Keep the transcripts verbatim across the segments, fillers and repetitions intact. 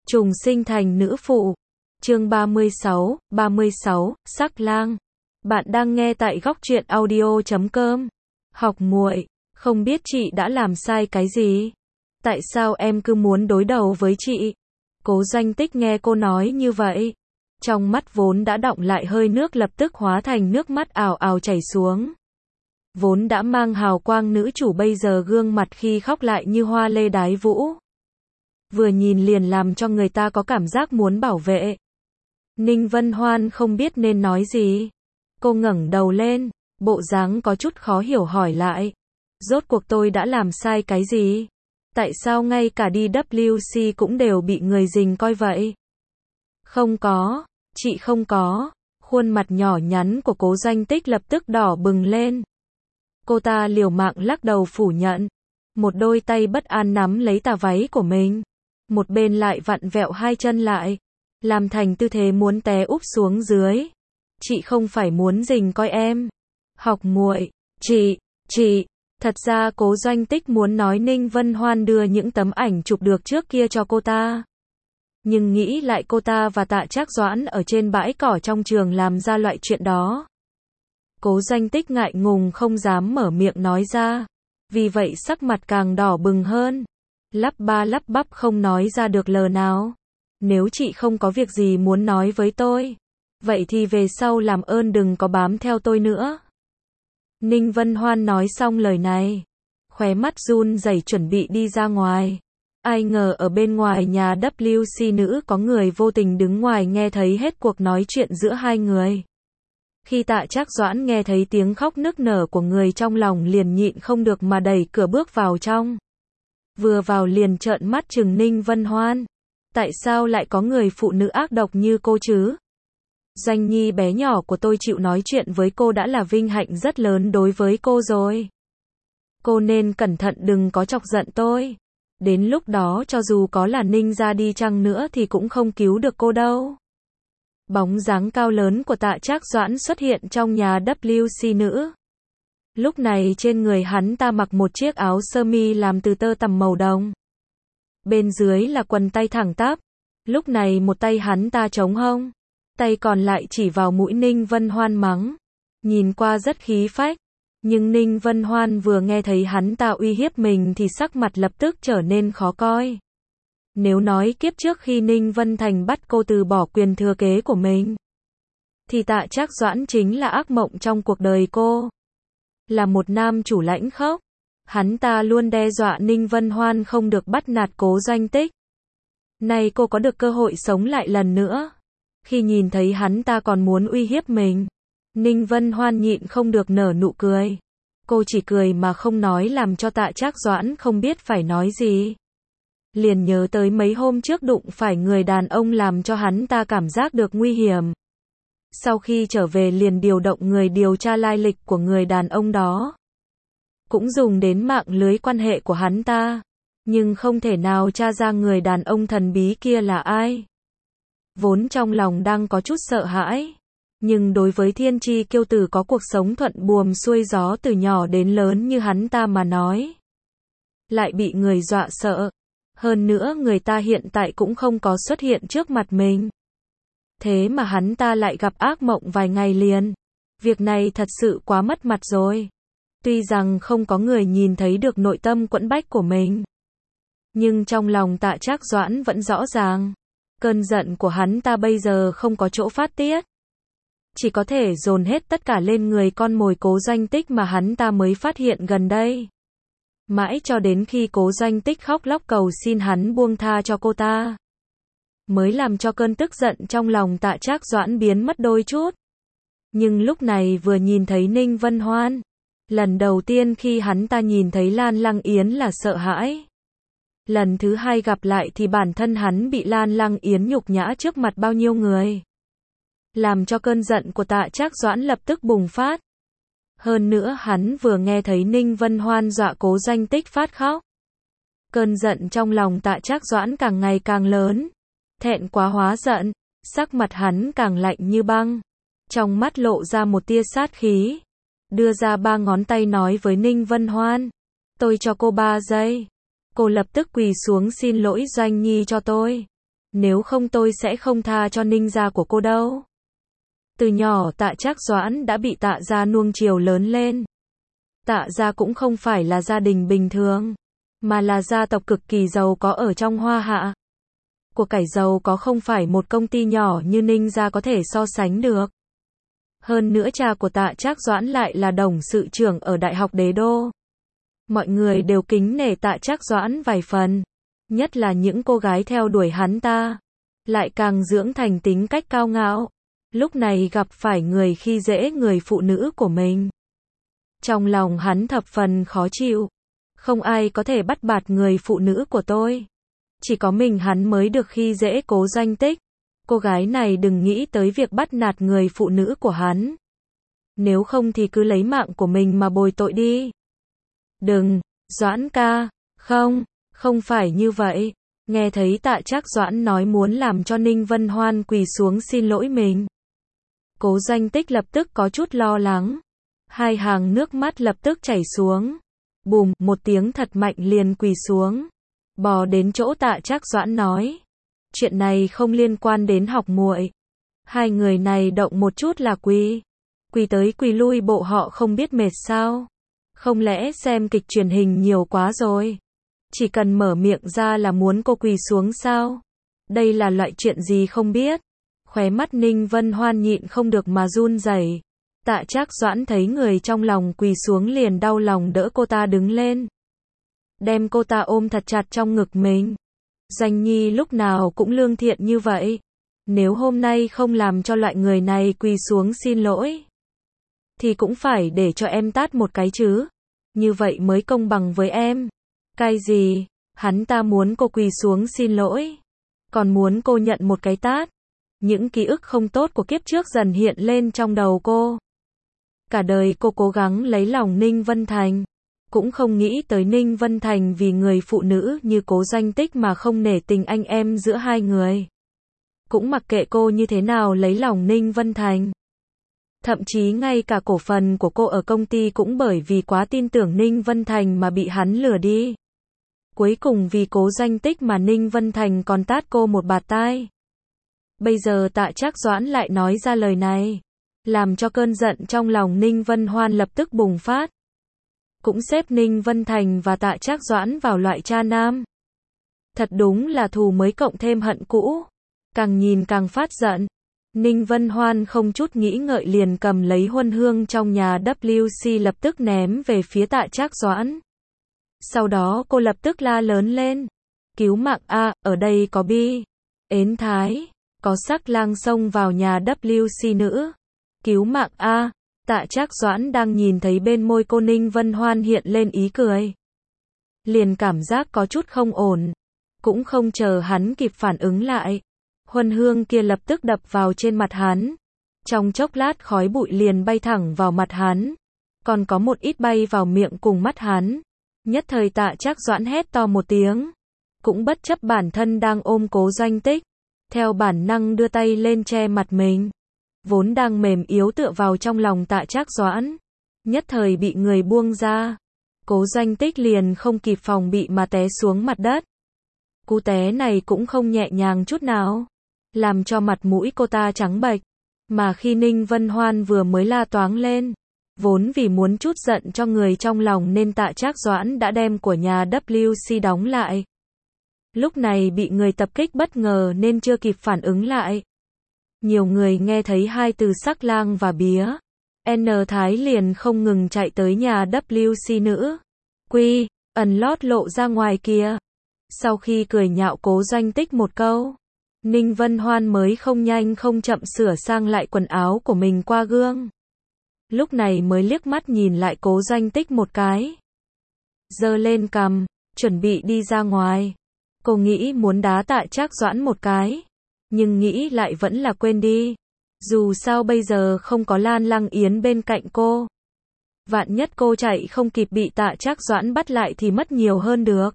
Trùng sinh thành nữ phụ. Chương ba mươi sáu, ba mươi sáu, Sắc lang. Bạn đang nghe tại góc truyện audio chấm com. Học muội, không biết chị đã làm sai cái gì? Tại sao em cứ muốn đối đầu với chị? Cố Doanh Tích nghe cô nói như vậy, trong mắt vốn đã đọng lại hơi nước lập tức hóa thành nước mắt ào ào chảy xuống. Vốn đã mang hào quang nữ chủ bây giờ gương mặt khi khóc lại như hoa lê đái vũ. Vừa nhìn liền làm cho người ta có cảm giác muốn bảo vệ. Ninh Vân Hoan không biết nên nói gì. Cô ngẩng đầu lên, bộ dáng có chút khó hiểu hỏi lại. Rốt cuộc tôi đã làm sai cái gì? Tại sao ngay cả đi W C cũng đều bị người rình coi vậy? Không có, chị không có. Khuôn mặt nhỏ nhắn của Cố Doanh Tích lập tức đỏ bừng lên. Cô ta liều mạng lắc đầu phủ nhận. Một đôi tay bất an nắm lấy tà váy của mình. Một bên lại vặn vẹo hai chân lại, làm thành tư thế muốn té úp xuống dưới. Chị không phải muốn rình coi em. Học muội, chị, chị. Thật ra Cố Doanh Tích muốn nói Ninh Vân Hoan đưa những tấm ảnh chụp được trước kia cho cô ta. Nhưng nghĩ lại cô ta và Tạ Trác Doãn ở trên bãi cỏ trong trường làm ra loại chuyện đó. Cố Doanh Tích ngại ngùng không dám mở miệng nói ra. Vì vậy sắc mặt càng đỏ bừng hơn. Lắp ba lắp bắp không nói ra được lời nào. Nếu chị không có việc gì muốn nói với tôi, vậy thì về sau làm ơn đừng có bám theo tôi nữa. Ninh Vân Hoan nói xong lời này, khóe mắt run rẩy chuẩn bị đi ra ngoài. Ai ngờ ở bên ngoài nhà W C nữ có người vô tình đứng ngoài nghe thấy hết cuộc nói chuyện giữa hai người. Khi Tạ Trác Doãn nghe thấy tiếng khóc nức nở của người trong lòng liền nhịn không được mà đẩy cửa bước vào trong. Vừa vào liền trợn mắt trừng Ninh Vân Hoan. Tại sao lại có người phụ nữ ác độc như cô chứ? Doanh nhi bé nhỏ của tôi chịu nói chuyện với cô đã là vinh hạnh rất lớn đối với cô rồi. Cô nên cẩn thận đừng có chọc giận tôi. Đến lúc đó cho dù có là Ninh ra đi chăng nữa thì cũng không cứu được cô đâu. Bóng dáng cao lớn của Tạ Trác Doãn xuất hiện trong nhà W C nữ. Lúc này trên người hắn ta mặc một chiếc áo sơ mi làm từ tơ tằm màu đồng. Bên dưới là quần tay thẳng tắp. Lúc này một tay hắn ta trống hông, tay còn lại chỉ vào mũi Ninh Vân Hoan mắng. Nhìn qua rất khí phách. Nhưng Ninh Vân Hoan vừa nghe thấy hắn ta uy hiếp mình thì sắc mặt lập tức trở nên khó coi. Nếu nói kiếp trước khi Ninh Vân Thành bắt cô từ bỏ quyền thừa kế của mình, thì Tạ Trác Doãn chính là ác mộng trong cuộc đời cô. Là một nam chủ lãnh khốc, hắn ta luôn đe dọa Ninh Vân Hoan không được bắt nạt Cố Doanh Tích. Nay cô có được cơ hội sống lại lần nữa. Khi nhìn thấy hắn ta còn muốn uy hiếp mình, Ninh Vân Hoan nhịn không được nở nụ cười. Cô chỉ cười mà không nói làm cho Tạ Trác Doãn không biết phải nói gì. Liền nhớ tới mấy hôm trước đụng phải người đàn ông làm cho hắn ta cảm giác được nguy hiểm. Sau khi trở về liền điều động người điều tra lai lịch của người đàn ông đó. Cũng dùng đến mạng lưới quan hệ của hắn ta. Nhưng không thể nào tra ra người đàn ông thần bí kia là ai. Vốn trong lòng đang có chút sợ hãi. Nhưng đối với thiên chi kiêu tử có cuộc sống thuận buồm xuôi gió từ nhỏ đến lớn như hắn ta mà nói, lại bị người dọa sợ. Hơn nữa người ta hiện tại cũng không có xuất hiện trước mặt mình. Thế mà hắn ta lại gặp ác mộng vài ngày liền. Việc này thật sự quá mất mặt rồi. Tuy rằng không có người nhìn thấy được nội tâm quẫn bách của mình, nhưng trong lòng Tạ Trác Doãn vẫn rõ ràng. Cơn giận của hắn ta bây giờ không có chỗ phát tiết. Chỉ có thể dồn hết tất cả lên người con mồi Cố Doanh Tích mà hắn ta mới phát hiện gần đây. Mãi cho đến khi Cố Doanh Tích khóc lóc cầu xin hắn buông tha cho cô ta, mới làm cho cơn tức giận trong lòng Tạ Trác Doãn biến mất đôi chút. Nhưng lúc này vừa nhìn thấy Ninh Vân Hoan, lần đầu tiên khi hắn ta nhìn thấy Lan Lăng Yến là sợ hãi. Lần thứ hai gặp lại thì bản thân hắn bị Lan Lăng Yến nhục nhã trước mặt bao nhiêu người. Làm cho cơn giận của Tạ Trác Doãn lập tức bùng phát. Hơn nữa hắn vừa nghe thấy Ninh Vân Hoan dọa Cố Doanh Tích phát khóc. Cơn giận trong lòng Tạ Trác Doãn càng ngày càng lớn. Thẹn quá hóa giận, sắc mặt hắn càng lạnh như băng. Trong mắt lộ ra một tia sát khí. Đưa ra ba ngón tay nói với Ninh Vân Hoan. Tôi cho cô ba giây. Cô lập tức quỳ xuống xin lỗi Doanh nhi cho tôi. Nếu không tôi sẽ không tha cho Ninh gia của cô đâu. Từ nhỏ Tạ Trác Doãn đã bị Tạ gia nuông chiều lớn lên. Tạ gia cũng không phải là gia đình bình thường, mà là gia tộc cực kỳ giàu có ở trong Hoa Hạ. Của cải giàu có không phải một công ty nhỏ như Ninh gia có thể so sánh được. Hơn nữa cha của Tạ Trác Doãn lại là董sự trưởng ở Đại học Đế Đô. Mọi người đều kính nể Tạ Trác Doãn vài phần, nhất là những cô gái theo đuổi hắn ta, lại càng dưỡng thành tính cách cao ngạo. Lúc này gặp phải người khi dễ người phụ nữ của mình, trong lòng hắn thập phần khó chịu. Không ai có thể bắt bạt người phụ nữ của tôi, chỉ có mình hắn mới được khi dễ Cố Doanh Tích. Cô gái này đừng nghĩ tới việc bắt nạt người phụ nữ của hắn. Nếu không thì cứ lấy mạng của mình mà bồi tội đi. Đừng, Doãn ca, không, không phải như vậy. Nghe thấy Tạ Trác Doãn nói muốn làm cho Ninh Vân Hoan quỳ xuống xin lỗi mình, Cố Doanh Tích lập tức có chút lo lắng. Hai hàng nước mắt lập tức chảy xuống. Bùm, một tiếng thật mạnh liền quỳ xuống. Bò đến chỗ Tạ Trác Doãn nói. Chuyện này không liên quan đến Học Muội. Hai người này động một chút là quỳ. Quỳ tới quỳ lui bộ họ không biết mệt sao? Không lẽ xem kịch truyền hình nhiều quá rồi? Chỉ cần mở miệng ra là muốn cô quỳ xuống sao? Đây là loại chuyện gì không biết? Khóe mắt Ninh Vân Hoan nhịn không được mà run rẩy. Tạ Trác Doãn thấy người trong lòng quỳ xuống liền đau lòng đỡ cô ta đứng lên, đem cô ta ôm thật chặt trong ngực mình. Doanh Nhi lúc nào cũng lương thiện như vậy. Nếu hôm nay không làm cho loại người này quỳ xuống xin lỗi, thì cũng phải để cho em tát một cái chứ. Như vậy mới công bằng với em. Cái gì? Hắn ta muốn cô quỳ xuống xin lỗi, còn muốn cô nhận một cái tát. Những ký ức không tốt của kiếp trước dần hiện lên trong đầu cô. Cả đời cô cố gắng lấy lòng Ninh Vân Thành, cũng không nghĩ tới Ninh Vân Thành vì người phụ nữ như Cố Doanh Tích mà không nể tình anh em giữa hai người. Cũng mặc kệ cô như thế nào lấy lòng Ninh Vân Thành. Thậm chí ngay cả cổ phần của cô ở công ty cũng bởi vì quá tin tưởng Ninh Vân Thành mà bị hắn lừa đi. Cuối cùng vì Cố Doanh Tích mà Ninh Vân Thành còn tát cô một bạt tai. Bây giờ Tạ Trác Doãn lại nói ra lời này, làm cho cơn giận trong lòng Ninh Vân Hoan lập tức bùng phát. Cũng xếp Ninh Vân Thành và Tạ Trác Doãn vào loại cha nam. Thật đúng là thù mới cộng thêm hận cũ. Càng nhìn càng phát giận. Ninh Vân Hoan không chút nghĩ ngợi liền cầm lấy huân hương trong nhà W C lập tức ném về phía Tạ Trác Doãn. Sau đó cô lập tức la lớn lên. Cứu mạng a, ở đây có bi. Ến thái. Có sắc lang xông vào nhà W C nữ. Cứu mạng a. Tạ Trác Doãn đang nhìn thấy bên môi cô Ninh Vân Hoan hiện lên ý cười, liền cảm giác có chút không ổn. Cũng không chờ hắn kịp phản ứng lại, huân hương kia lập tức đập vào trên mặt hắn. Trong chốc lát khói bụi liền bay thẳng vào mặt hắn, còn có một ít bay vào miệng cùng mắt hắn. Nhất thời Tạ Trác Doãn hét to một tiếng, cũng bất chấp bản thân đang ôm Cố Doanh Tích, theo bản năng đưa tay lên che mặt mình, vốn đang mềm yếu tựa vào trong lòng Tạ Trác Doãn, nhất thời bị người buông ra. Cố Doanh Tích liền không kịp phòng bị mà té xuống mặt đất. Cú té này cũng không nhẹ nhàng chút nào, làm cho mặt mũi cô ta trắng bệch. Mà khi Ninh Vân Hoan vừa mới la toáng lên, vốn vì muốn chút giận cho người trong lòng nên Tạ Trác Doãn đã đem của nhà W C đóng lại. Lúc này bị người tập kích bất ngờ nên chưa kịp phản ứng lại. Nhiều người nghe thấy hai từ sắc lang và bía, N Thái liền không ngừng chạy tới nhà W C nữ. Quy, ẩn lót lộ ra ngoài kia. Sau khi cười nhạo Cố Doanh Tích một câu, Ninh Vân Hoan mới không nhanh không chậm sửa sang lại quần áo của mình qua gương. Lúc này mới liếc mắt nhìn lại Cố Doanh Tích một cái, giơ lên cằm, chuẩn bị đi ra ngoài. Cô nghĩ muốn đá Tạ Trác Doãn một cái, nhưng nghĩ lại vẫn là quên đi. Dù sao bây giờ không có Lan Lăng Yến bên cạnh cô. Vạn nhất cô chạy không kịp bị Tạ Trác Doãn bắt lại thì mất nhiều hơn được.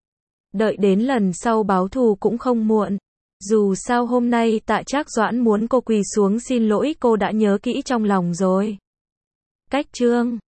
Đợi đến lần sau báo thù cũng không muộn. Dù sao hôm nay Tạ Trác Doãn muốn cô quỳ xuống xin lỗi cô đã nhớ kỹ trong lòng rồi. Cách chương